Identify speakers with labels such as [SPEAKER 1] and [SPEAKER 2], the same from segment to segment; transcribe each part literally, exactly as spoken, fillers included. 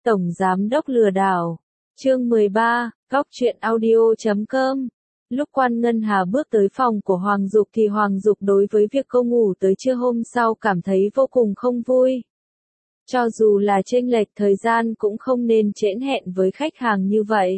[SPEAKER 1] Tổng Giám đốc lừa đảo. Chương mười ba, Góc truyện audio chấm com. Lúc Quan Ngân Hà bước tới phòng của Hoàng Dục thì Hoàng Dục đối với việc cô ngủ tới trưa hôm sau cảm thấy vô cùng không vui. Cho dù là chênh lệch thời gian cũng không nên trễ hẹn với khách hàng như vậy.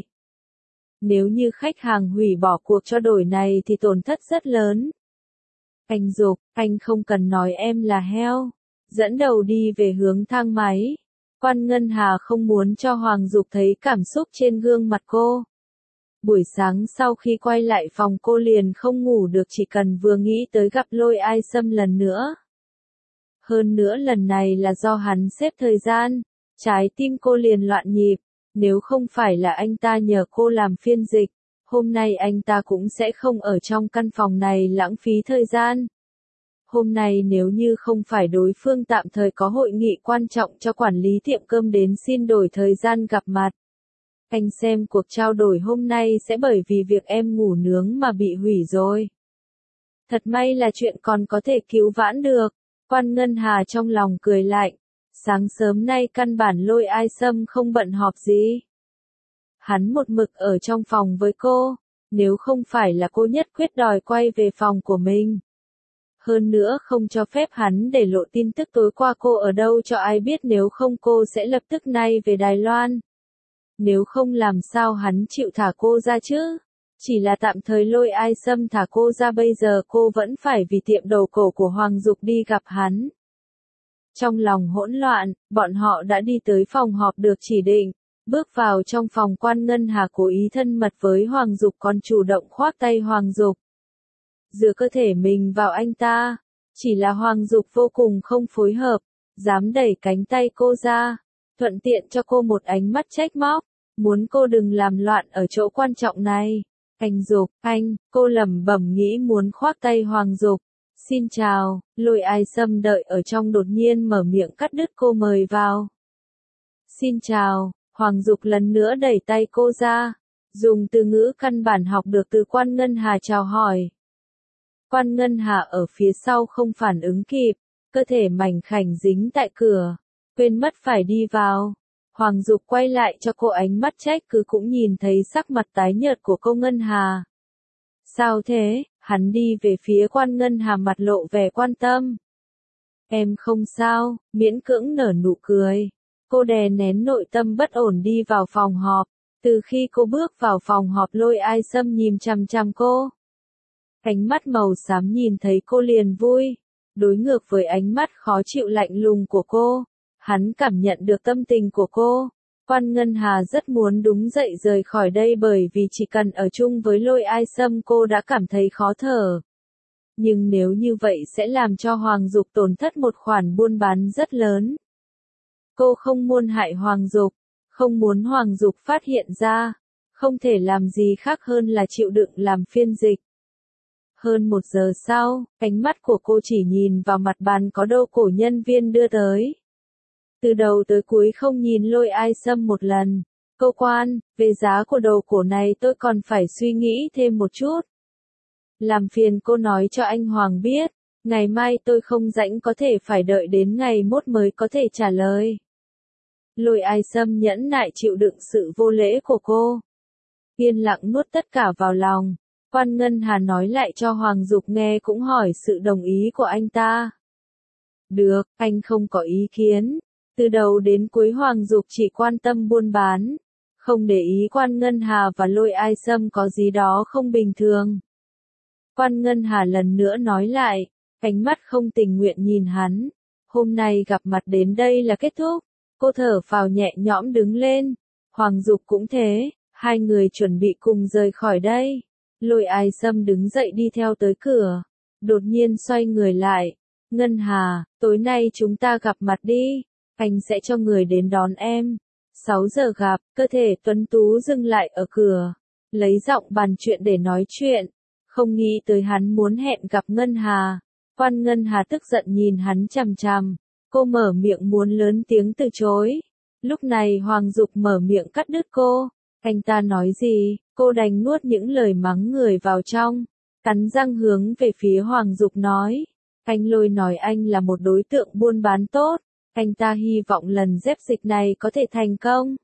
[SPEAKER 1] Nếu như khách hàng hủy bỏ cuộc trao đổi này thì tổn thất rất lớn. Anh Dục, anh không cần nói em là heo. Dẫn đầu đi về hướng thang máy. Quan Ngân Hà không muốn cho Hoàng Dục thấy cảm xúc trên gương mặt cô. Buổi sáng sau khi quay lại phòng cô liền không ngủ được chỉ cần vừa nghĩ tới gặp Lôi Ai Sâm lần nữa. Hơn nữa lần này là do hắn xếp thời gian, trái tim cô liền loạn nhịp, nếu không phải là anh ta nhờ cô làm phiên dịch, hôm nay anh ta cũng sẽ không ở trong căn phòng này lãng phí thời gian. Hôm nay nếu như không phải đối phương tạm thời có hội nghị quan trọng cho quản lý tiệm cơm đến xin đổi thời gian gặp mặt. Anh xem cuộc trao đổi hôm nay sẽ bởi vì việc em ngủ nướng mà bị hủy rồi. Thật may là chuyện còn có thể cứu vãn được. Quan Ngân Hà trong lòng cười lạnh. Sáng sớm nay căn bản Lôi Ai Sâm không bận họp gì. Hắn một mực ở trong phòng với cô. Nếu không phải là cô nhất quyết đòi quay về phòng của mình. Hơn nữa không cho phép hắn để lộ tin tức tối qua cô ở đâu cho ai biết, nếu không cô sẽ lập tức nay về Đài Loan. Nếu không làm sao hắn chịu thả cô ra chứ? Chỉ là tạm thời Lôi Ai Sâm thả cô ra, bây giờ cô vẫn phải vì tiệm đầu cổ của Hoàng Dục đi gặp hắn. Trong lòng hỗn loạn, bọn họ đã đi tới phòng họp được chỉ định. Bước vào trong phòng, Quan Ngân Hà cố ý thân mật với Hoàng Dục còn chủ động khoác tay Hoàng Dục. Dựa cơ thể mình vào anh ta. Chỉ là Hoàng Dục vô cùng không phối hợp, dám đẩy cánh tay cô ra, thuận tiện cho cô một ánh mắt trách móc, muốn cô đừng làm loạn ở chỗ quan trọng này. Anh Dục, anh, cô lẩm bẩm nghĩ muốn khoác tay Hoàng Dục. Xin chào, Lôi Ai Sâm đợi ở trong đột nhiên mở miệng cắt đứt cô mời vào. Xin chào, Hoàng Dục lần nữa đẩy tay cô ra, dùng từ ngữ căn bản học được từ Quan Ngân Hà chào hỏi. Quan Ngân Hà ở phía sau không phản ứng kịp, cơ thể mảnh khảnh dính tại cửa, quên mất phải đi vào. Hoàng Dục quay lại cho cô ánh mắt trách cứ cũng nhìn thấy sắc mặt tái nhợt của cô Ngân Hà. Sao thế? Hắn đi về phía Quan Ngân Hà mặt lộ vẻ quan tâm. Em không sao, miễn cưỡng nở nụ cười. Cô đè nén nội tâm bất ổn đi vào phòng họp. Từ khi cô bước vào phòng họp Lôi Ai Sâm nhìn chằm chằm cô. Ánh mắt màu xám nhìn thấy cô liền vui. Đối ngược với ánh mắt khó chịu lạnh lùng của cô. Hắn cảm nhận được tâm tình của cô. Quan Ngân Hà rất muốn đúng dậy rời khỏi đây bởi vì chỉ cần ở chung với Lôi Ai Sâm cô đã cảm thấy khó thở. Nhưng nếu như vậy sẽ làm cho Hoàng Dục tổn thất một khoản buôn bán rất lớn. Cô không muốn hại Hoàng Dục, không muốn Hoàng Dục phát hiện ra, không thể làm gì khác hơn là chịu đựng làm phiên dịch. Hơn một giờ sau, ánh mắt của cô chỉ nhìn vào mặt bàn có đồ cổ nhân viên đưa tới. Từ đầu tới cuối không nhìn Lôi Ai Sâm một lần. Cô Quan, về giá của đồ cổ này tôi còn phải suy nghĩ thêm một chút. Làm phiền cô nói cho anh Hoàng biết, ngày mai tôi không rảnh, có thể phải đợi đến ngày mốt mới có thể trả lời. Lôi Ai Sâm nhẫn nại chịu đựng sự vô lễ của cô. Yên lặng nuốt tất cả vào lòng. Quan Ngân Hà nói lại cho Hoàng Dục nghe cũng hỏi sự đồng ý của anh ta. Được, anh không có ý kiến. Từ đầu đến cuối Hoàng Dục chỉ quan tâm buôn bán, không để ý Quan Ngân Hà và Lôi Ai Sâm có gì đó không bình thường. Quan Ngân Hà lần nữa nói lại, ánh mắt không tình nguyện nhìn hắn. Hôm nay gặp mặt đến đây là kết thúc. Cô thở phào nhẹ nhõm đứng lên. Hoàng Dục cũng thế, hai người chuẩn bị cùng rời khỏi đây. Lôi Ai Sâm đứng dậy đi theo tới cửa, đột nhiên xoay người lại. Ngân Hà, tối nay chúng ta gặp mặt đi. Anh sẽ cho người đến đón em. sáu giờ gặp, cơ thể tuấn tú dừng lại ở cửa. Lấy giọng bàn chuyện để nói chuyện. Không nghĩ tới hắn muốn hẹn gặp Ngân Hà. Quan Ngân Hà tức giận nhìn hắn chằm chằm. Cô mở miệng muốn lớn tiếng từ chối. Lúc này Hoàng Dục mở miệng cắt đứt cô. Anh ta nói gì, cô đành nuốt những lời mắng người vào trong. Cắn răng hướng về phía Hoàng Dục nói. Anh Lôi nói anh là một đối tượng buôn bán tốt. Anh ta hy vọng lần dép dịch này có thể thành công.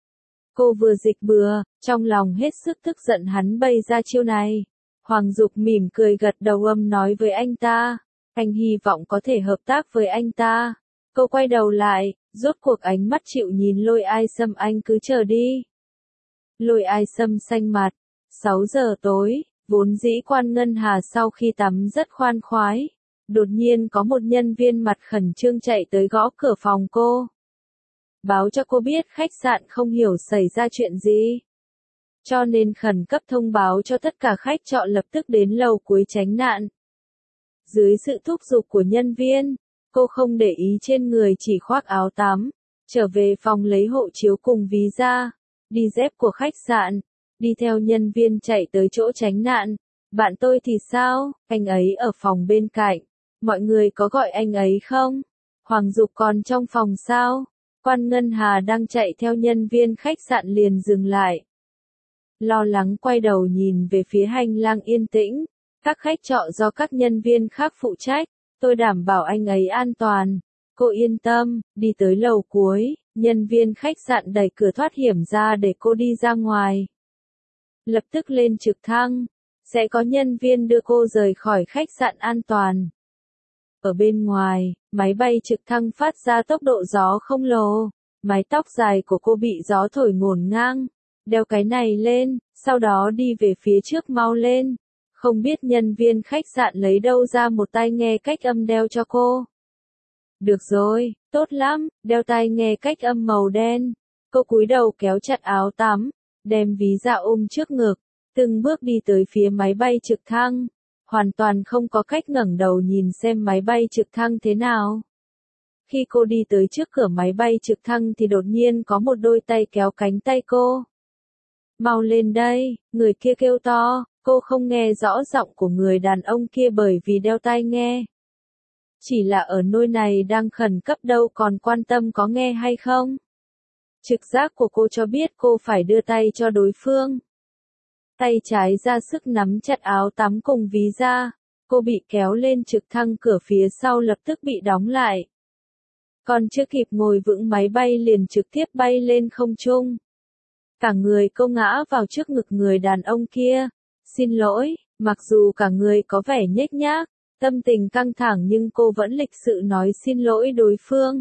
[SPEAKER 1] Cô vừa dịch bừa, trong lòng hết sức tức giận hắn bày ra chiêu này. Hoàng Dục mỉm cười gật đầu âm nói với anh ta. Anh hy vọng có thể hợp tác với anh ta. Cô quay đầu lại, rốt cuộc ánh mắt chịu nhìn Lôi Ai Sâm, anh cứ chờ đi. Lôi Ai Sâm xanh mặt. sáu giờ tối, vốn dĩ Quan Ngân Hà sau khi tắm rất khoan khoái. Đột nhiên có một nhân viên mặt khẩn trương chạy tới gõ cửa phòng cô. Báo cho cô biết khách sạn không hiểu xảy ra chuyện gì. Cho nên khẩn cấp thông báo cho tất cả khách trọ lập tức đến lầu cuối tránh nạn. Dưới sự thúc giục của nhân viên, cô không để ý trên người chỉ khoác áo tắm, trở về phòng lấy hộ chiếu cùng ví ra, đi dép của khách sạn, đi theo nhân viên chạy tới chỗ tránh nạn. Bạn tôi thì sao, anh ấy ở phòng bên cạnh, mọi người có gọi anh ấy không? Hoàng Dục còn trong phòng sao? Quan Ngân Hà đang chạy theo nhân viên khách sạn liền dừng lại. Lo lắng quay đầu nhìn về phía hành lang yên tĩnh, các khách trọ do các nhân viên khác phụ trách, tôi đảm bảo anh ấy an toàn. Cô yên tâm, đi tới lầu cuối, nhân viên khách sạn đẩy cửa thoát hiểm ra để cô đi ra ngoài. Lập tức lên trực thăng, sẽ có nhân viên đưa cô rời khỏi khách sạn an toàn. Ở bên ngoài, máy bay trực thăng phát ra tốc độ gió khổng lồ, mái tóc dài của cô bị gió thổi ngổn ngang. Đeo cái này lên, sau đó đi về phía trước mau lên. Không biết nhân viên khách sạn lấy đâu ra một tai nghe cách âm đeo cho cô. Được rồi, tốt lắm, đeo tai nghe cách âm màu đen. Cô cúi đầu kéo chặt áo tắm, đem ví ra ôm trước ngực, từng bước đi tới phía máy bay trực thăng. Hoàn toàn không có cách ngẩng đầu nhìn xem máy bay trực thăng thế nào. Khi cô đi tới trước cửa máy bay trực thăng thì đột nhiên có một đôi tay kéo cánh tay cô. Mau lên đây, người kia kêu to, cô không nghe rõ giọng của người đàn ông kia bởi vì đeo tai nghe. Chỉ là ở nơi này đang khẩn cấp đâu còn quan tâm có nghe hay không. Trực giác của cô cho biết cô phải đưa tay cho đối phương. Tay trái ra sức nắm chặt áo tắm cùng ví ra, cô bị kéo lên trực thăng, cửa phía sau lập tức bị đóng lại. Còn chưa kịp ngồi vững máy bay liền trực tiếp bay lên không trung. Cả người cô ngã vào trước ngực người đàn ông kia. Xin lỗi, mặc dù cả người có vẻ nhếch nhác, tâm tình căng thẳng nhưng cô vẫn lịch sự nói xin lỗi đối phương.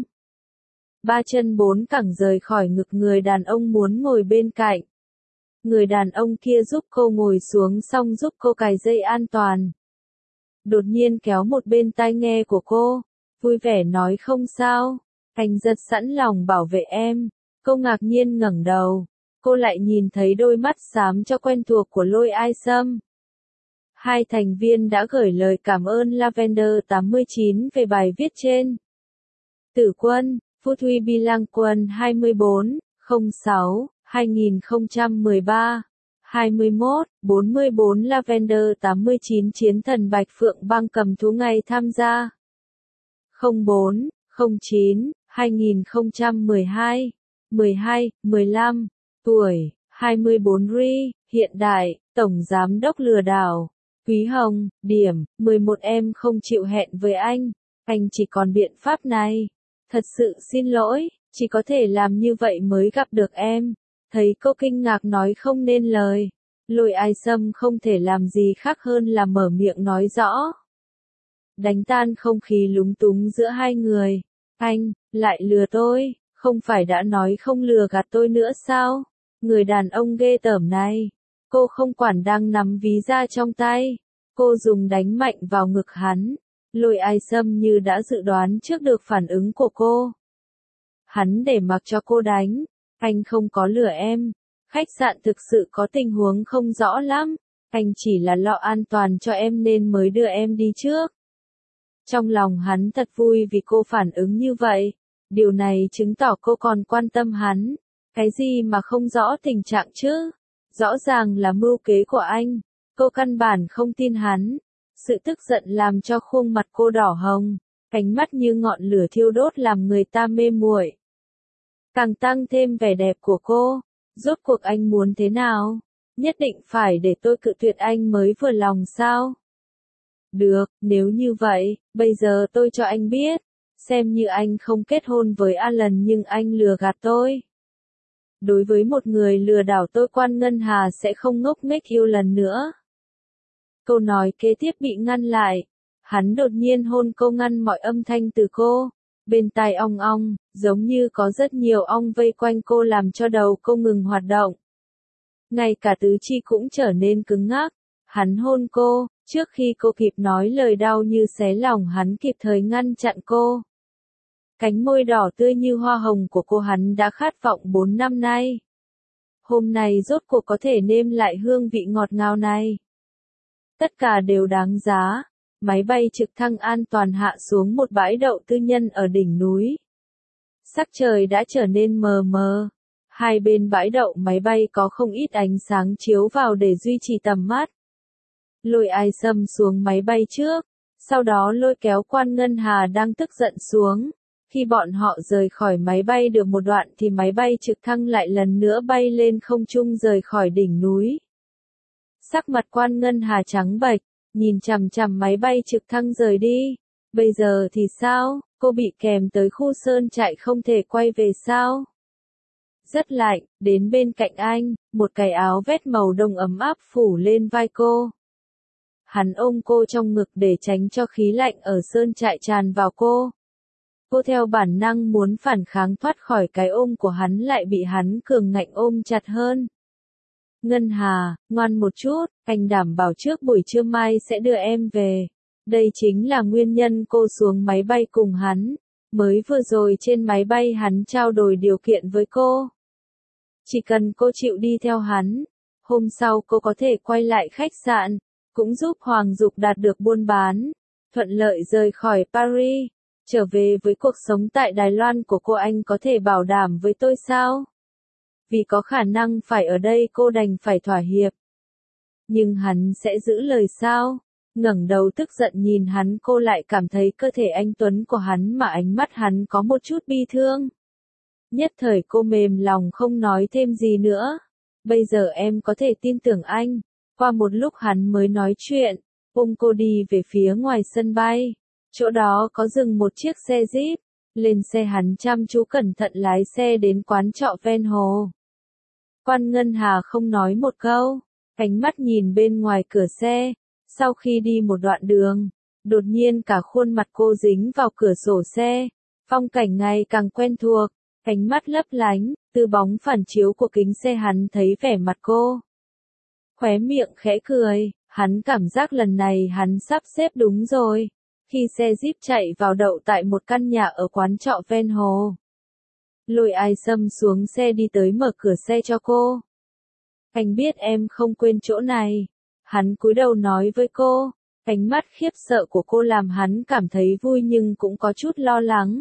[SPEAKER 1] Ba chân bốn cẳng rời khỏi ngực người đàn ông muốn ngồi bên cạnh. Người đàn ông kia giúp cô ngồi xuống xong giúp cô cài dây an toàn. Đột nhiên kéo một bên tai nghe của cô, vui vẻ nói không sao, anh rất sẵn lòng bảo vệ em. Cô ngạc nhiên ngẩng đầu, cô lại nhìn thấy đôi mắt xám cho quen thuộc của Lôi Ai Sâm. Hai thành viên đã gửi lời cảm ơn Lavender tám mươi chín về bài viết trên. Tử Quân, Phú Thuy Bi Lang Quân hai mươi bốn, không sáu, hai nghìn không trăm mười ba, hai mươi mốt, bốn mươi bốn Lavender tám mươi chín Chiến thần Bạch Phượng Băng cầm thú ngày tham gia. không bốn, không chín, hai nghìn không trăm mười hai, mười hai, mười lăm, tuổi, hai mươi bốn Ri, hiện đại, tổng giám đốc lừa đảo. Quý Hồng, điểm, mười một em không chịu hẹn với anh, anh chỉ còn biện pháp này. Thật sự xin lỗi, chỉ có thể làm như vậy mới gặp được em. Thấy cô kinh ngạc nói không nên lời. Lôi Ai Sâm không thể làm gì khác hơn là mở miệng nói rõ. Đánh tan không khí lúng túng giữa hai người. Anh, lại lừa tôi, không phải đã nói không lừa gạt tôi nữa sao? Người đàn ông ghê tởm này. Cô không quản đang nắm ví ra trong tay. Cô dùng đánh mạnh vào ngực hắn. Lôi Ai Sâm như đã dự đoán trước được phản ứng của cô. Hắn để mặc cho cô đánh. Anh không có lừa em. Khách sạn thực sự có tình huống không rõ lắm. Anh chỉ là lo an toàn cho em nên mới đưa em đi trước. Trong lòng hắn thật vui vì cô phản ứng như vậy. Điều này chứng tỏ cô còn quan tâm hắn. Cái gì mà không rõ tình trạng chứ? Rõ ràng là mưu kế của anh. Cô căn bản không tin hắn. Sự tức giận làm cho khuôn mặt cô đỏ hồng. Ánh mắt như ngọn lửa thiêu đốt làm người ta mê muội. Càng tăng thêm vẻ đẹp của cô. Rốt cuộc anh muốn thế nào? Nhất định phải để tôi cự tuyệt anh mới vừa lòng sao? Được, nếu như vậy, bây giờ tôi cho anh biết. Xem như anh không kết hôn với Alan nhưng anh lừa gạt tôi. Đối với một người lừa đảo tôi Quan Ngân Hà sẽ không ngốc nghếch yêu lần nữa. Câu nói kế tiếp bị ngăn lại. Hắn đột nhiên hôn cô ngăn mọi âm thanh từ cô. Bên tai ong ong, giống như có rất nhiều ong vây quanh cô làm cho đầu cô ngừng hoạt động. Ngay cả tứ chi cũng trở nên cứng ngắc. Hắn hôn cô, trước khi cô kịp nói lời đau như xé lòng hắn kịp thời ngăn chặn cô. Cánh môi đỏ tươi như hoa hồng của cô hắn đã khát vọng bốn năm nay. Hôm nay rốt cuộc có thể nêm lại hương vị ngọt ngào này. Tất cả đều đáng giá. Máy bay trực thăng an toàn hạ xuống một bãi đậu tư nhân ở đỉnh núi. Sắc trời đã trở nên mờ mờ. Hai bên bãi đậu máy bay có không ít ánh sáng chiếu vào để duy trì tầm mắt. Lôi Ai Sâm xuống máy bay trước, sau đó lôi kéo Quan Ngân Hà đang tức giận xuống. Khi bọn họ rời khỏi máy bay được một đoạn thì máy bay trực thăng lại lần nữa bay lên không trung rời khỏi đỉnh núi. Sắc mặt Quan Ngân Hà trắng bệch, nhìn chằm chằm máy bay trực thăng rời đi. Bây giờ thì sao, cô bị kèm tới khu sơn trại không thể quay về sao? Rất lạnh, đến bên cạnh anh, một cái áo vest màu đồng ấm áp phủ lên vai cô. Hắn ôm cô trong ngực để tránh cho khí lạnh ở sơn trại tràn vào cô. Cô theo bản năng muốn phản kháng thoát khỏi cái ôm của hắn lại bị hắn cường ngạnh ôm chặt hơn. Ngân Hà, ngoan một chút, anh đảm bảo trước buổi trưa mai sẽ đưa em về. Đây chính là nguyên nhân cô xuống máy bay cùng hắn. Mới vừa rồi trên máy bay hắn trao đổi điều kiện với cô. Chỉ cần cô chịu đi theo hắn, hôm sau cô có thể quay lại khách sạn, cũng giúp Hoàng Dục đạt được buôn bán, thuận lợi rời khỏi Paris, trở về với cuộc sống tại Đài Loan của cô. Anh có thể bảo đảm với tôi sao? Vì có khả năng phải ở đây cô đành phải thỏa hiệp. Nhưng hắn sẽ giữ lời sao? Ngẩng đầu tức giận nhìn hắn, cô lại cảm thấy cơ thể anh tuấn của hắn mà ánh mắt hắn có một chút bi thương. Nhất thời cô mềm lòng không nói thêm gì nữa. Bây giờ em có thể tin tưởng anh. Qua một lúc hắn mới nói chuyện, ôm cô đi về phía ngoài sân bay. Chỗ đó có dừng một chiếc xe Jeep. Lên xe hắn chăm chú cẩn thận lái xe đến quán trọ ven hồ. Quan Ngân Hà không nói một câu, ánh mắt nhìn bên ngoài cửa xe. Sau khi đi một đoạn đường, đột nhiên cả khuôn mặt cô dính vào cửa sổ xe. Phong cảnh ngày càng quen thuộc, ánh mắt lấp lánh, từ bóng phản chiếu của kính xe hắn thấy vẻ mặt cô. Khóe miệng khẽ cười, hắn cảm giác lần này hắn sắp xếp đúng rồi. Khi xe Jeep chạy vào đậu tại một căn nhà ở quán trọ ven hồ. Lôi Ai Sâm xuống xe đi tới mở cửa xe cho cô. Anh biết em không quên chỗ này. Hắn cúi đầu nói với cô. Ánh mắt khiếp sợ của cô làm hắn cảm thấy vui nhưng cũng có chút lo lắng.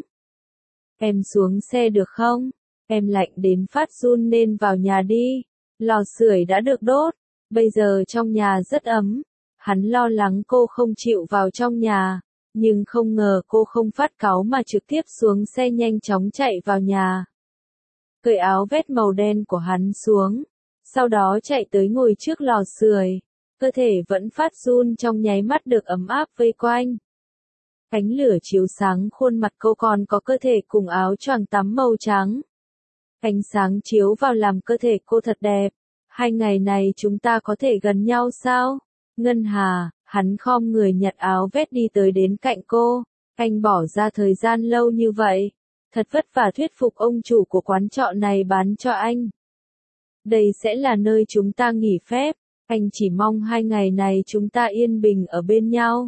[SPEAKER 1] Em xuống xe được không? Em lạnh đến phát run nên vào nhà đi. Lò sưởi đã được đốt. Bây giờ trong nhà rất ấm. Hắn lo lắng cô không chịu vào trong nhà. Nhưng không ngờ cô không phát cáu mà trực tiếp xuống xe nhanh chóng chạy vào nhà. Cởi áo vest màu đen của hắn xuống. Sau đó chạy tới ngồi trước lò sưởi. Cơ thể vẫn phát run trong nháy mắt được ấm áp vây quanh. Ánh lửa chiếu sáng khuôn mặt cô còn có cơ thể cùng áo choàng tắm màu trắng. Ánh sáng chiếu vào làm cơ thể cô thật đẹp. Hai ngày này chúng ta có thể gần nhau sao? Ngân Hà, hắn khom người nhặt áo vest đi tới đến cạnh cô. Anh bỏ ra thời gian lâu như vậy. Thật vất vả thuyết phục ông chủ của quán trọ này bán cho anh. Đây sẽ là nơi chúng ta nghỉ phép. Anh chỉ mong hai ngày này chúng ta yên bình ở bên nhau.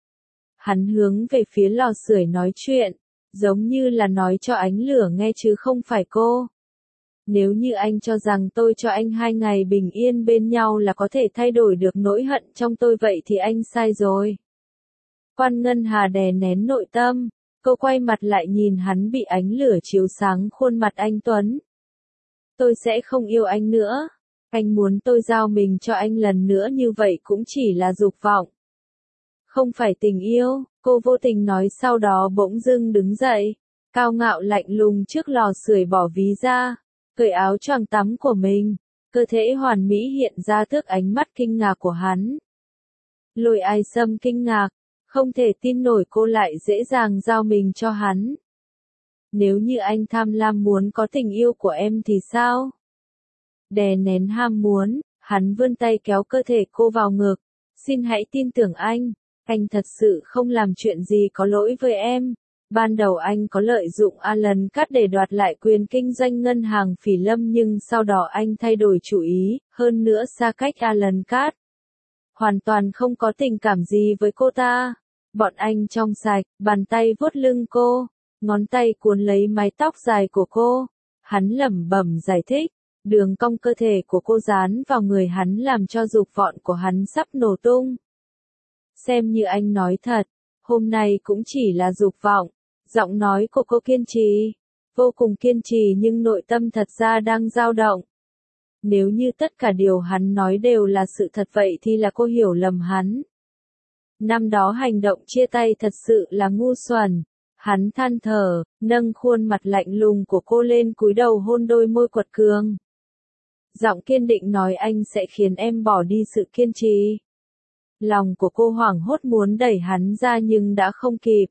[SPEAKER 1] Hắn hướng về phía lò sưởi nói chuyện, giống như là nói cho ánh lửa nghe chứ không phải cô. Nếu như anh cho rằng tôi cho anh hai ngày bình yên bên nhau là có thể thay đổi được nỗi hận trong tôi vậy thì anh sai rồi. Quan Ngân Hà đè nén nội tâm, cô quay mặt lại nhìn hắn bị ánh lửa chiếu sáng khuôn mặt anh tuấn. Tôi sẽ không yêu anh nữa. Anh muốn tôi giao mình cho anh lần nữa như vậy cũng chỉ là dục vọng. Không phải tình yêu, cô vô tình nói sau đó bỗng dưng đứng dậy, cao ngạo lạnh lùng trước lò sưởi bỏ ví ra, cởi áo choàng tắm của mình, cơ thể hoàn mỹ hiện ra trước ánh mắt kinh ngạc của hắn. Lôi Ai Sâm kinh ngạc, Không thể tin nổi cô lại dễ dàng giao mình cho hắn. Nếu như anh tham lam muốn có tình yêu của em thì sao? Đè nén ham muốn, hắn vươn tay kéo cơ thể cô vào ngực. Xin hãy tin tưởng anh, anh thật sự không làm chuyện gì có lỗi với em. Ban đầu anh có lợi dụng Alan Katz để đoạt lại quyền kinh doanh ngân hàng Phỉ Lâm nhưng sau đó anh thay đổi chủ ý, hơn nữa xa cách Alan Katz. Hoàn toàn không có tình cảm gì với cô ta. Bọn anh trong sạch, bàn tay vuốt lưng cô, ngón tay cuốn lấy mái tóc dài của cô. Hắn lẩm bẩm giải thích, đường cong cơ thể của cô dán vào người hắn làm cho dục vọng của hắn sắp nổ tung. Xem như anh nói thật, hôm nay cũng chỉ là dục vọng. Giọng nói của cô kiên trì, vô cùng kiên trì nhưng nội tâm thật ra đang dao động. Nếu như tất cả điều hắn nói đều là sự thật vậy thì là cô hiểu lầm hắn. Năm đó hành động chia tay thật sự là ngu xuẩn. Hắn than thở, nâng khuôn mặt lạnh lùng của cô lên cúi đầu hôn đôi môi quật cường. Giọng kiên định nói anh sẽ khiến em bỏ đi sự kiên trì. Lòng của cô hoảng hốt muốn đẩy hắn ra nhưng đã không kịp.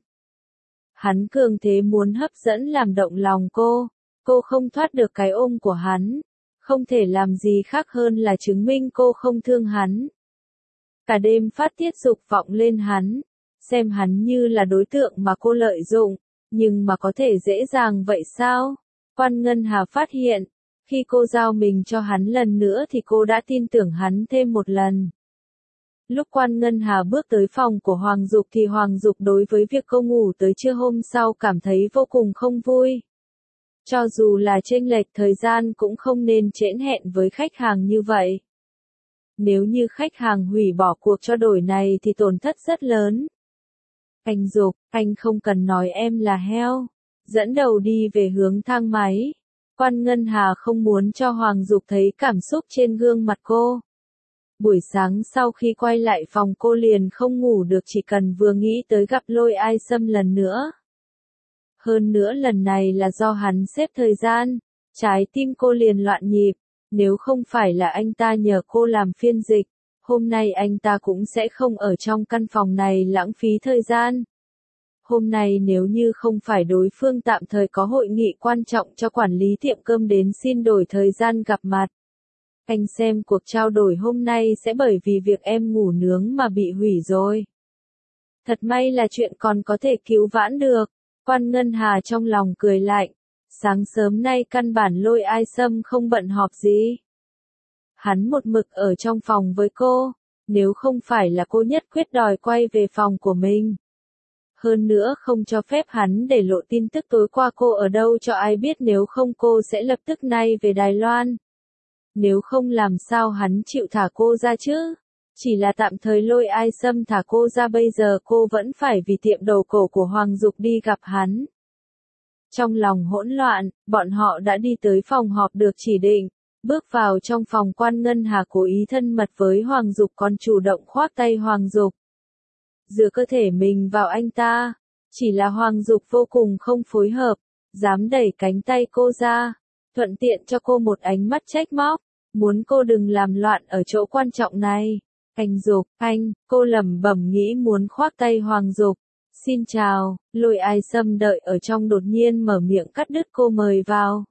[SPEAKER 1] Hắn cường thế muốn hấp dẫn làm động lòng cô. Cô không thoát được cái ôm của hắn. Không thể làm gì khác hơn là chứng minh cô không thương hắn. Cả đêm phát tiết dục vọng lên hắn. Xem hắn như là đối tượng mà cô lợi dụng. Nhưng mà có thể dễ dàng vậy sao? Quan Ngân Hà phát hiện. Khi cô giao mình cho hắn lần nữa thì cô đã tin tưởng hắn thêm một lần. Lúc Quan Ngân Hà bước tới phòng của Hoàng Dục thì Hoàng Dục đối với việc cô ngủ tới trưa hôm sau cảm thấy vô cùng không vui. Cho dù là chênh lệch thời gian cũng không nên trễ hẹn với khách hàng như vậy. Nếu như khách hàng hủy bỏ cuộc trao đổi này thì tổn thất rất lớn. Anh Dục, anh không cần nói em là heo. Dẫn đầu đi về hướng thang máy. Quan Ngân Hà không muốn cho Hoàng Dục thấy cảm xúc trên gương mặt cô. Buổi sáng sau khi quay lại phòng cô liền không ngủ được chỉ cần vừa nghĩ tới gặp Lôi Ai Sâm lần nữa. Hơn nữa lần này là do hắn xếp thời gian, trái tim cô liền loạn nhịp, nếu không phải là anh ta nhờ cô làm phiên dịch, hôm nay anh ta cũng sẽ không ở trong căn phòng này lãng phí thời gian. Hôm nay nếu như không phải đối phương tạm thời có hội nghị quan trọng cho quản lý tiệm cơm đến xin đổi thời gian gặp mặt. Anh xem cuộc trao đổi hôm nay sẽ bởi vì việc em ngủ nướng mà bị hủy rồi. Thật may là chuyện còn có thể cứu vãn được. Quan Ngân Hà trong lòng cười lạnh. Sáng sớm nay căn bản Lôi Ai Sâm không bận họp gì. Hắn một mực ở trong phòng với cô. Nếu không phải là cô nhất quyết đòi quay về phòng của mình. Hơn nữa không cho phép hắn để lộ tin tức tối qua cô ở đâu cho ai biết nếu không cô sẽ lập tức nay về Đài Loan. Nếu không làm sao hắn chịu thả cô ra chứ? Chỉ là tạm thời Lôi Ai Sâm thả cô ra bây giờ cô vẫn phải vì tiệm đầu cổ của Hoàng Dục đi gặp hắn. Trong lòng hỗn loạn, bọn họ đã đi tới phòng họp được chỉ định. Bước vào trong phòng Quan Ngân Hà cố ý thân mật với Hoàng Dục còn chủ động khoác tay Hoàng Dục. Dựa cơ thể mình vào anh ta. Chỉ là Hoàng Dục vô cùng không phối hợp, dám đẩy cánh tay cô ra. Thuận tiện cho cô một ánh mắt trách móc, muốn cô đừng làm loạn ở chỗ quan trọng này. Anh Dục, anh, cô lẩm bẩm nghĩ muốn khoác tay Hoàng Dục. Xin chào, Lôi Ai Sâm đợi ở trong đột nhiên mở miệng cắt đứt cô mời vào.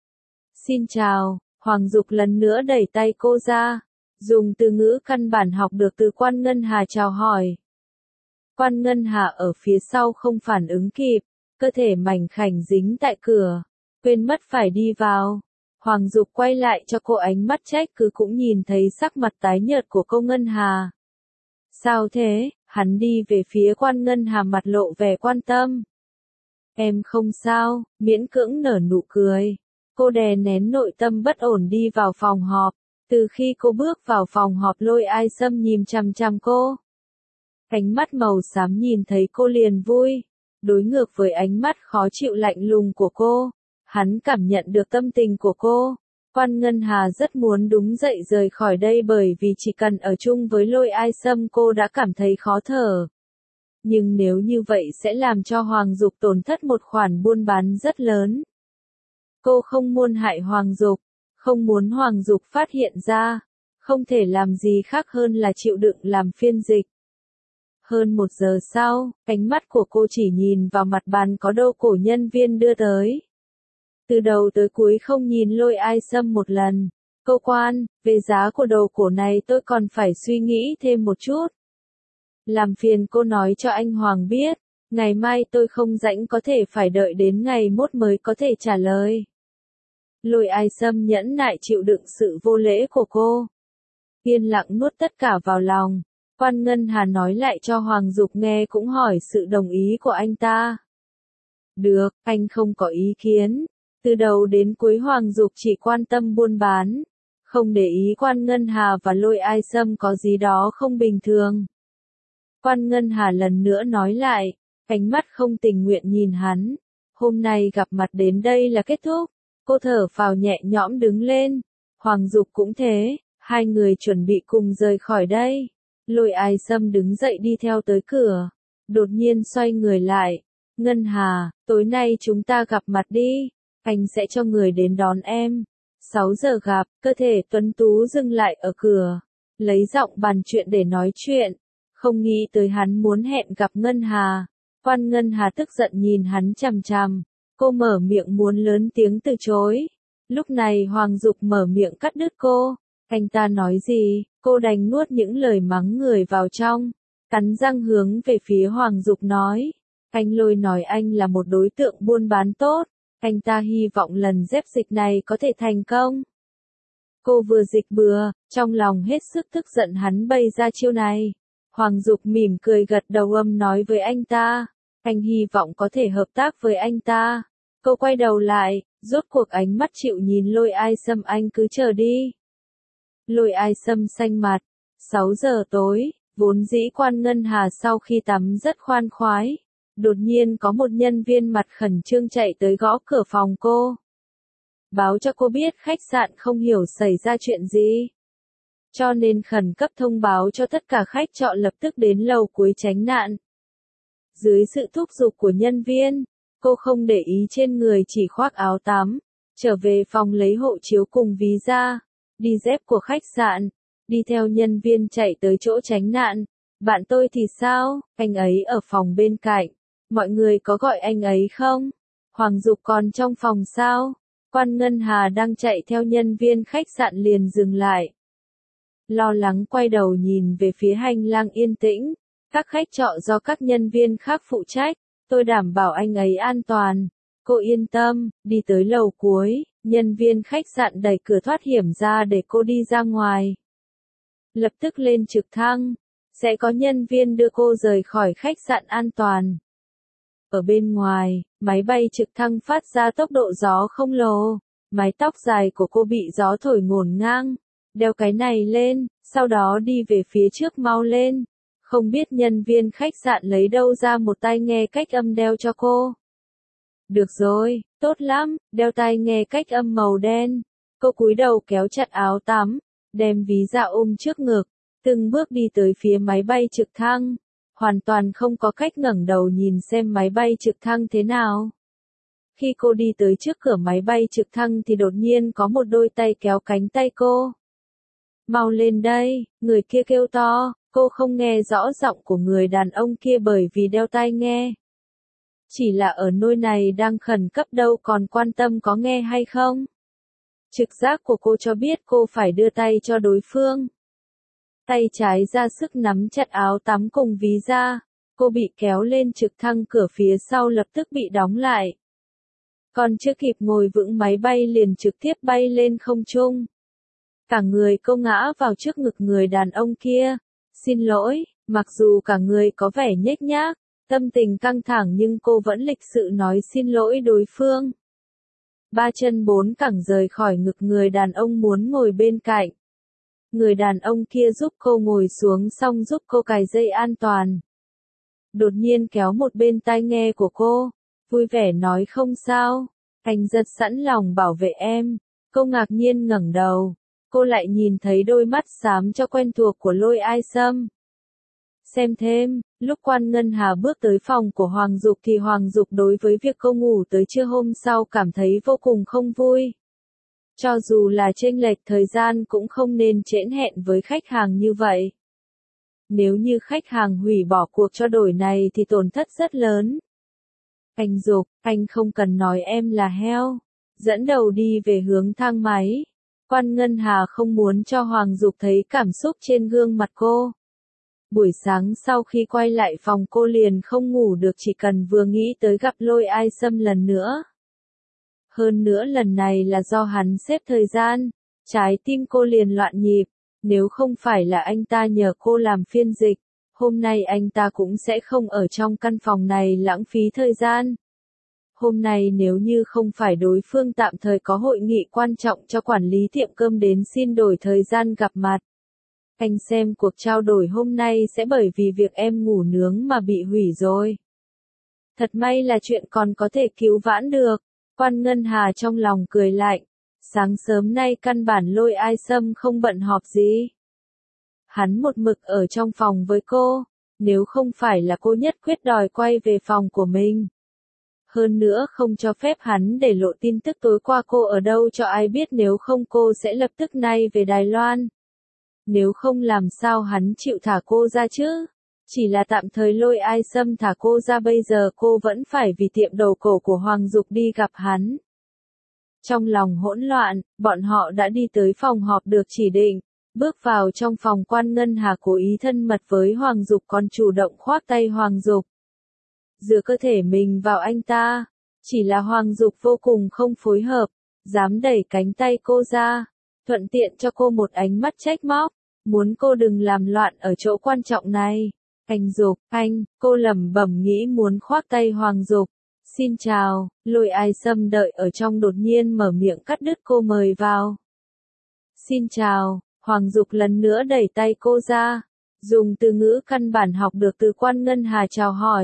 [SPEAKER 1] Xin chào, Hoàng Dục lần nữa đẩy tay cô ra, dùng từ ngữ căn bản học được từ Quan Ngân Hà chào hỏi. Quan Ngân Hà ở phía sau không phản ứng kịp, cơ thể mảnh khảnh dính tại cửa, quên mất phải đi vào. Hoàng Dục quay lại cho cô ánh mắt trách cứ cũng nhìn thấy sắc mặt tái nhợt của cô Ngân Hà. Sao thế? Hắn đi về phía Quan Ngân Hà mặt lộ vẻ quan tâm. Em không sao, miễn cưỡng nở nụ cười. Cô đè nén nội tâm bất ổn đi vào phòng họp. Từ khi cô bước vào phòng họp Lôi Ai Sâm nhìn chằm chằm cô. Ánh mắt màu xám nhìn thấy cô liền vui. Đối ngược với ánh mắt khó chịu lạnh lùng của cô. Hắn cảm nhận được tâm tình của cô. Quan Ngân Hà rất muốn đúng dậy rời khỏi đây bởi vì chỉ cần ở chung với Lôi Ai Sâm cô đã cảm thấy khó thở. Nhưng nếu như vậy sẽ làm cho Hoàng Dục tổn thất một khoản buôn bán rất lớn. Cô không muốn hại Hoàng Dục, không muốn Hoàng Dục phát hiện ra, không thể làm gì khác hơn là chịu đựng làm phiên dịch. Hơn một giờ sau, ánh mắt của cô chỉ nhìn vào mặt bàn có đồ cổ nhân viên đưa tới. Từ đầu tới cuối không nhìn Lôi Ai Sâm một lần. Cô quan, về giá của đồ cổ này tôi còn phải suy nghĩ thêm một chút. Làm phiền cô nói cho anh Hoàng biết, ngày mai tôi không rảnh, có thể phải đợi đến ngày mốt mới có thể trả lời. Lôi Ai Sâm nhẫn nại chịu đựng sự vô lễ của cô. Yên lặng nuốt tất cả vào lòng. Quan Ngân Hà nói lại cho Hoàng Dục nghe, cũng hỏi sự đồng ý của anh ta. Được, anh không có ý kiến. Từ đầu đến cuối Hoàng Dục chỉ quan tâm buôn bán, không để ý Quan Ngân Hà và Lôi Ai Sâm có gì đó không bình thường. Quan Ngân Hà lần nữa nói lại, ánh mắt không tình nguyện nhìn hắn. Hôm nay gặp mặt đến đây là kết thúc. Cô thở phào nhẹ nhõm đứng lên. Hoàng Dục cũng thế, hai người chuẩn bị cùng rời khỏi đây. Lôi Ai Sâm đứng dậy đi theo tới cửa. Đột nhiên xoay người lại. Ngân Hà, tối nay chúng ta gặp mặt đi. Anh sẽ cho người đến đón em. sáu giờ gặp, cơ thể tuấn tú dừng lại ở cửa. Lấy giọng bàn chuyện để nói chuyện. Không nghĩ tới hắn muốn hẹn gặp Ngân Hà. Quan Ngân Hà tức giận nhìn hắn chằm chằm. Cô mở miệng muốn lớn tiếng từ chối. Lúc này Hoàng Dục mở miệng cắt đứt cô. Anh ta nói gì, cô đành nuốt những lời mắng người vào trong. Cắn răng hướng về phía Hoàng Dục nói. Anh Lôi nói anh là một đối tượng buôn bán tốt. Anh ta hy vọng lần dép dịch này có thể thành công. Cô vừa dịch bừa, trong lòng hết sức tức giận hắn bày ra chiêu này. Hoàng Dục mỉm cười gật đầu âm nói với anh ta. Anh hy vọng có thể hợp tác với anh ta. Cô quay đầu lại, rốt cuộc ánh mắt chịu nhìn Lôi Ai Sâm, anh cứ chờ đi. Lôi Ai Sâm xanh mặt. sáu giờ tối, vốn dĩ Quan Ngân Hà sau khi tắm rất khoan khoái. Đột nhiên có một nhân viên mặt khẩn trương chạy tới gõ cửa phòng cô. Báo cho cô biết khách sạn không hiểu xảy ra chuyện gì. Cho nên khẩn cấp thông báo cho tất cả khách trọ lập tức đến lầu cuối tránh nạn. Dưới sự thúc giục của nhân viên, cô không để ý trên người chỉ khoác áo tắm, trở về phòng lấy hộ chiếu cùng ví da, đi dép của khách sạn, đi theo nhân viên chạy tới chỗ tránh nạn. Bạn tôi thì sao, anh ấy ở phòng bên cạnh, mọi người có gọi anh ấy không? Hoàng Dục còn trong phòng sao? Quan Ngân Hà đang chạy theo nhân viên khách sạn liền dừng lại. Lo lắng quay đầu nhìn về phía hành lang yên tĩnh, các khách trọ do các nhân viên khác phụ trách, tôi đảm bảo anh ấy an toàn. Cô yên tâm, đi tới lầu cuối, nhân viên khách sạn đẩy cửa thoát hiểm ra để cô đi ra ngoài. Lập tức lên trực thăng, sẽ có nhân viên đưa cô rời khỏi khách sạn an toàn. Ở bên ngoài, máy bay trực thăng phát ra tốc độ gió khổng lồ, mái tóc dài của cô bị gió thổi ngổn ngang. Đeo cái này lên, sau đó đi về phía trước mau lên. Không biết nhân viên khách sạn lấy đâu ra một tai nghe cách âm đeo cho cô. Được rồi, tốt lắm, đeo tai nghe cách âm màu đen. Cô cúi đầu kéo chặt áo tắm, đem ví da ôm trước ngực, từng bước đi tới phía máy bay trực thăng. Hoàn toàn không có cách ngẩng đầu nhìn xem máy bay trực thăng thế nào. Khi cô đi tới trước cửa máy bay trực thăng thì đột nhiên có một đôi tay kéo cánh tay cô. Mau lên đây, người kia kêu to, cô không nghe rõ giọng của người đàn ông kia bởi vì đeo tai nghe. Chỉ là ở nơi này đang khẩn cấp đâu còn quan tâm có nghe hay không. Trực giác của cô cho biết cô phải đưa tay cho đối phương. Tay trái ra sức nắm chặt áo tắm cùng ví da, cô bị kéo lên trực thăng, cửa phía sau lập tức bị đóng lại. Còn chưa kịp ngồi vững máy bay liền trực tiếp bay lên không trung. Cả người cô ngã vào trước ngực người đàn ông kia. Xin lỗi, mặc dù cả người có vẻ nhếch nhác, tâm tình căng thẳng nhưng cô vẫn lịch sự nói xin lỗi đối phương. Ba chân bốn cẳng rời khỏi ngực người đàn ông muốn ngồi bên cạnh. Người đàn ông kia giúp cô ngồi xuống xong giúp cô cài dây an toàn. Đột nhiên kéo một bên tai nghe của cô, vui vẻ nói không sao, anh rất sẵn lòng bảo vệ em. Cô ngạc nhiên ngẩng đầu, cô lại nhìn thấy đôi mắt xám cho quen thuộc của Lôi Ai Sâm. Xem thêm, lúc Quan Ngân Hà bước tới phòng của Hoàng Dục thì Hoàng Dục đối với việc cô ngủ tới trưa hôm sau cảm thấy vô cùng không vui. Cho dù là chênh lệch thời gian cũng không nên trễ hẹn với khách hàng như vậy. Nếu như khách hàng hủy bỏ cuộc trao đổi này thì tổn thất rất lớn. Anh Dục, anh không cần nói em là heo. Dẫn đầu đi về hướng thang máy. Quan Ngân Hà không muốn cho Hoàng Dục thấy cảm xúc trên gương mặt cô. Buổi sáng sau khi quay lại phòng cô liền không ngủ được, chỉ cần vừa nghĩ tới gặp Lôi Ai Sâm lần nữa. Hơn nữa lần này là do hắn xếp thời gian, trái tim cô liền loạn nhịp, nếu không phải là anh ta nhờ cô làm phiên dịch, hôm nay anh ta cũng sẽ không ở trong căn phòng này lãng phí thời gian. Hôm nay nếu như không phải đối phương tạm thời có hội nghị quan trọng cho quản lý tiệm cơm đến xin đổi thời gian gặp mặt. Anh xem cuộc trao đổi hôm nay sẽ bởi vì việc em ngủ nướng mà bị hủy rồi. Thật may là chuyện còn có thể cứu vãn được. Quan Ngân Hà trong lòng cười lạnh. Sáng sớm nay căn bản Lôi Ai Sâm không bận họp gì. Hắn một mực ở trong phòng với cô. Nếu không phải là cô nhất quyết đòi quay về phòng của mình. Hơn nữa không cho phép hắn để lộ tin tức tối qua cô ở đâu cho ai biết, nếu không cô sẽ lập tức nay về Đài Loan. Nếu không làm sao hắn chịu thả cô ra chứ? Chỉ là tạm thời Lôi Ai Sâm thả cô ra, bây giờ cô vẫn phải vì tiệm đầu cổ của Hoàng Dục đi gặp hắn. Trong lòng hỗn loạn, bọn họ đã đi tới phòng họp được chỉ định. Bước vào trong phòng, Quan Ngân Hà cố ý thân mật với Hoàng Dục, còn chủ động khoác tay Hoàng Dục. Dựa cơ thể mình vào anh ta. Chỉ là Hoàng Dục vô cùng không phối hợp, dám đẩy cánh tay cô ra, thuận tiện cho cô một ánh mắt trách móc, muốn cô đừng làm loạn ở chỗ quan trọng này. Anh Dục, anh, cô lẩm bẩm nghĩ muốn khoác tay Hoàng Dục. Xin chào, Lôi Ai Sâm đợi ở trong đột nhiên mở miệng cắt đứt cô mời vào. Xin chào, Hoàng Dục lần nữa đẩy tay cô ra, dùng từ ngữ căn bản học được từ Quan Ngân Hà chào hỏi.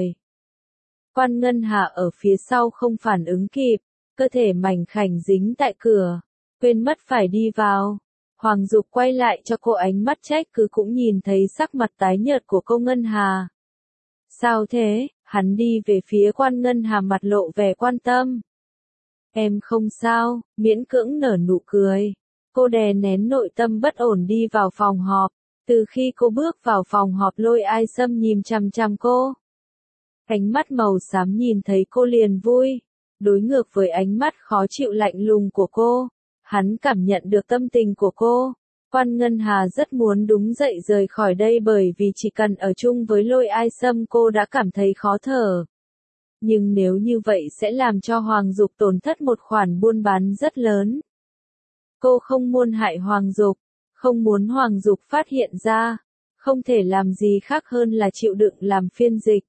[SPEAKER 1] Quan Ngân Hà ở phía sau không phản ứng kịp, cơ thể mảnh khảnh dính tại cửa, quên mất phải đi vào. Hoàng Dục quay lại cho cô ánh mắt trách cứ, cũng nhìn thấy sắc mặt tái nhợt của cô Ngân Hà. Sao thế? Hắn đi về phía Quan Ngân Hà, mặt lộ vẻ quan tâm. Em không sao, miễn cưỡng nở nụ cười. Cô đè nén nội tâm bất ổn đi vào phòng họp. Từ khi cô bước vào phòng họp, Lôi Ai Sâm nhìn chằm chằm cô. Ánh mắt màu xám nhìn thấy cô liền vui. Đối ngược với ánh mắt khó chịu lạnh lùng của cô, hắn cảm nhận được tâm tình của cô. Quan Ngân Hà rất muốn đúng dậy rời khỏi đây, bởi vì chỉ cần ở chung với Lôi Ai Sâm cô đã cảm thấy khó thở. Nhưng nếu như vậy sẽ làm cho Hoàng Dục tổn thất một khoản buôn bán rất lớn. Cô không muốn hại Hoàng Dục, không muốn Hoàng Dục phát hiện ra, không thể làm gì khác hơn là chịu đựng làm phiên dịch.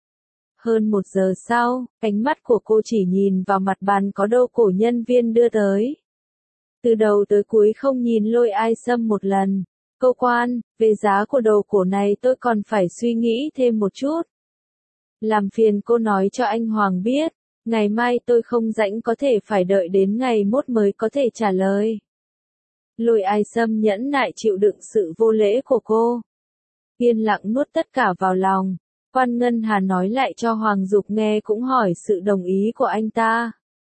[SPEAKER 1] Hơn một giờ sau, ánh mắt của cô chỉ nhìn vào mặt bàn có đồ cổ nhân viên đưa tới. Từ đầu tới cuối không nhìn Lôi Ai Sâm một lần. Cô Quan, về giá của đồ cổ này tôi còn phải suy nghĩ thêm một chút. Làm phiền cô nói cho anh Hoàng biết, ngày mai tôi không rảnh, có thể phải đợi đến ngày mốt mới có thể trả lời. Lôi Ai Sâm nhẫn nại chịu đựng sự vô lễ của cô. Yên lặng nuốt tất cả vào lòng. Quan Ngân Hà nói lại cho Hoàng Dục nghe, cũng hỏi sự đồng ý của anh ta.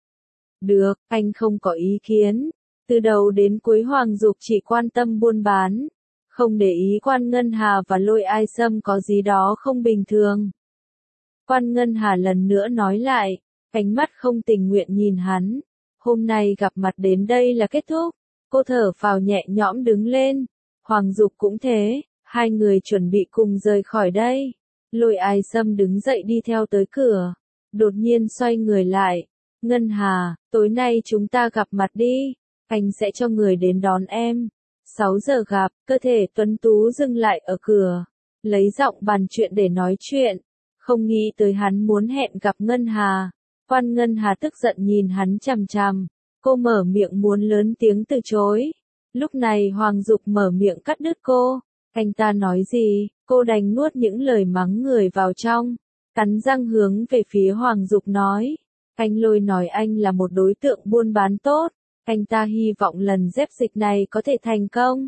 [SPEAKER 1] Được, anh không có ý kiến. Từ đầu đến cuối Hoàng Dục chỉ quan tâm buôn bán, không để ý Quan Ngân Hà và Lôi Ai Sâm có gì đó không bình thường. Quan Ngân Hà lần nữa nói lại, ánh mắt không tình nguyện nhìn hắn. Hôm nay gặp mặt đến đây là kết thúc. Cô thở phào nhẹ nhõm đứng lên. Hoàng Dục cũng thế, hai người chuẩn bị cùng rời khỏi đây. Lôi Ai Sâm đứng dậy đi theo tới cửa, đột nhiên xoay người lại. Ngân Hà, tối nay chúng ta gặp mặt đi. Anh sẽ cho người đến đón em. sáu giờ gặp, cơ thể tuấn tú dừng lại ở cửa, lấy giọng bàn chuyện để nói chuyện. Không nghĩ tới hắn muốn hẹn gặp Ngân Hà. Quan Ngân Hà tức giận nhìn hắn chằm chằm. Cô mở miệng muốn lớn tiếng từ chối. Lúc này Hoàng Dục mở miệng cắt đứt cô. Anh ta nói gì, cô đành nuốt những lời mắng người vào trong. Cắn răng hướng về phía Hoàng Dục nói. Anh Lôi nói anh là một đối tượng buôn bán tốt. Anh ta hy vọng lần dép dịch này có thể thành công.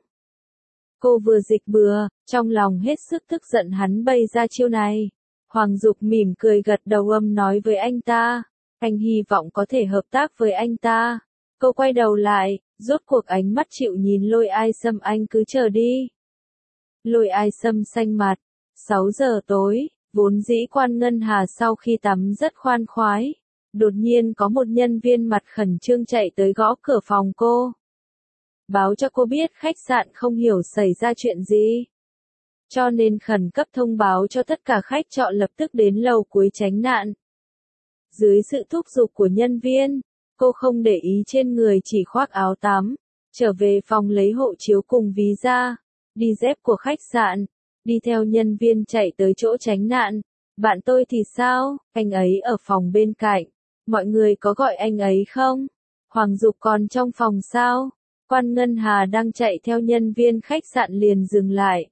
[SPEAKER 1] Cô vừa dịch bừa, trong lòng hết sức tức giận hắn bày ra chiêu này. Hoàng Dục mỉm cười gật đầu âm nói với anh ta. Anh hy vọng có thể hợp tác với anh ta. Cô quay đầu lại, rốt cuộc ánh mắt chịu nhìn Lôi Ai Sâm, anh cứ chờ đi. Lôi Ai Sâm xanh mặt. sáu giờ tối, vốn dĩ Quan Ngân Hà sau khi tắm rất khoan khoái. Đột nhiên có một nhân viên mặt khẩn trương chạy tới gõ cửa phòng cô. Báo cho cô biết khách sạn không hiểu xảy ra chuyện gì. Cho nên khẩn cấp thông báo cho tất cả khách trọ lập tức đến lầu cuối tránh nạn. Dưới sự thúc giục của nhân viên, cô không để ý trên người chỉ khoác áo tắm, trở về phòng lấy hộ chiếu cùng ví ra, đi dép của khách sạn, đi theo nhân viên chạy tới chỗ tránh nạn. Bạn tôi thì sao, anh ấy ở phòng bên cạnh, mọi người có gọi anh ấy không? Hoàng Dục còn trong phòng sao? Quan Ngân Hà đang chạy theo nhân viên khách sạn liền dừng lại.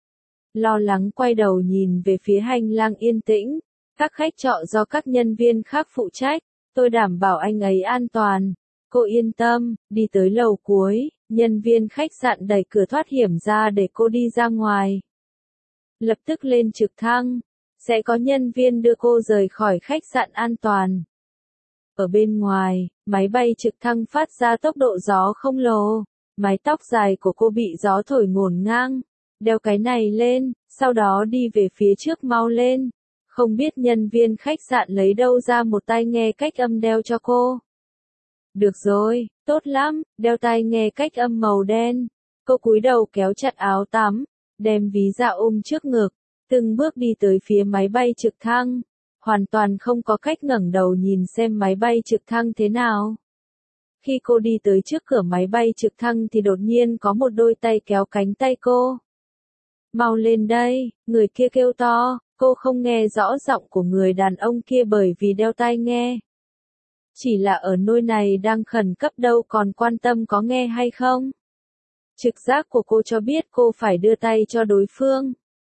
[SPEAKER 1] Lo lắng quay đầu nhìn về phía hành lang yên tĩnh, các khách trọ do các nhân viên khác phụ trách, tôi đảm bảo anh ấy an toàn. Cô yên tâm, đi tới lầu cuối, nhân viên khách sạn đẩy cửa thoát hiểm ra để cô đi ra ngoài. Lập tức lên trực thăng, sẽ có nhân viên đưa cô rời khỏi khách sạn an toàn. Ở bên ngoài, máy bay trực thăng phát ra tốc độ gió khổng lồ, mái tóc dài của cô bị gió thổi ngổn ngang. Đeo cái này lên, sau đó đi về phía trước mau lên. Không biết nhân viên khách sạn lấy đâu ra một tai nghe cách âm đeo cho cô. Được rồi, tốt lắm, đeo tai nghe cách âm màu đen. Cô cúi đầu kéo chặt áo tắm, đem ví ra ôm trước ngực, từng bước đi tới phía máy bay trực thăng. Hoàn toàn không có cách ngẩng đầu nhìn xem máy bay trực thăng thế nào. Khi cô đi tới trước cửa máy bay trực thăng thì đột nhiên có một đôi tay kéo cánh tay cô. Mau lên đây, người kia kêu to, cô không nghe rõ giọng của người đàn ông kia bởi vì đeo tai nghe. Chỉ là ở nơi này đang khẩn cấp đâu còn quan tâm có nghe hay không. Trực giác của cô cho biết cô phải đưa tay cho đối phương.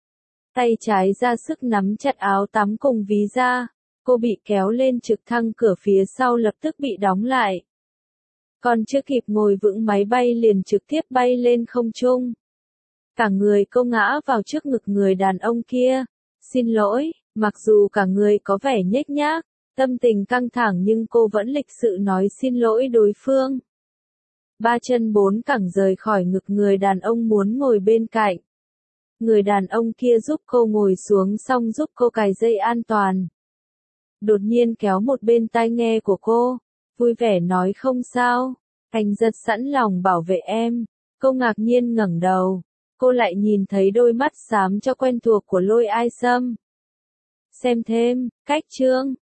[SPEAKER 1] Tay trái ra sức nắm chặt áo tắm cùng ví ra, cô bị kéo lên trực thăng, cửa phía sau lập tức bị đóng lại. Còn chưa kịp ngồi vững máy bay liền trực tiếp bay lên không trung. Cả người cô ngã vào trước ngực người đàn ông kia. Xin lỗi, mặc dù cả người có vẻ nhếch nhác, tâm tình căng thẳng nhưng cô vẫn lịch sự nói xin lỗi đối phương. Ba chân bốn cẳng rời khỏi ngực người đàn ông muốn ngồi bên cạnh. Người đàn ông kia giúp cô ngồi xuống xong giúp cô cài dây an toàn. Đột nhiên kéo một bên tai nghe của cô, vui vẻ nói không sao, anh rất sẵn lòng bảo vệ em. Cô ngạc nhiên ngẩng đầu, cô lại nhìn thấy đôi mắt xám cho quen thuộc của Lôi Ai Sâm. Xem thêm, cách chương.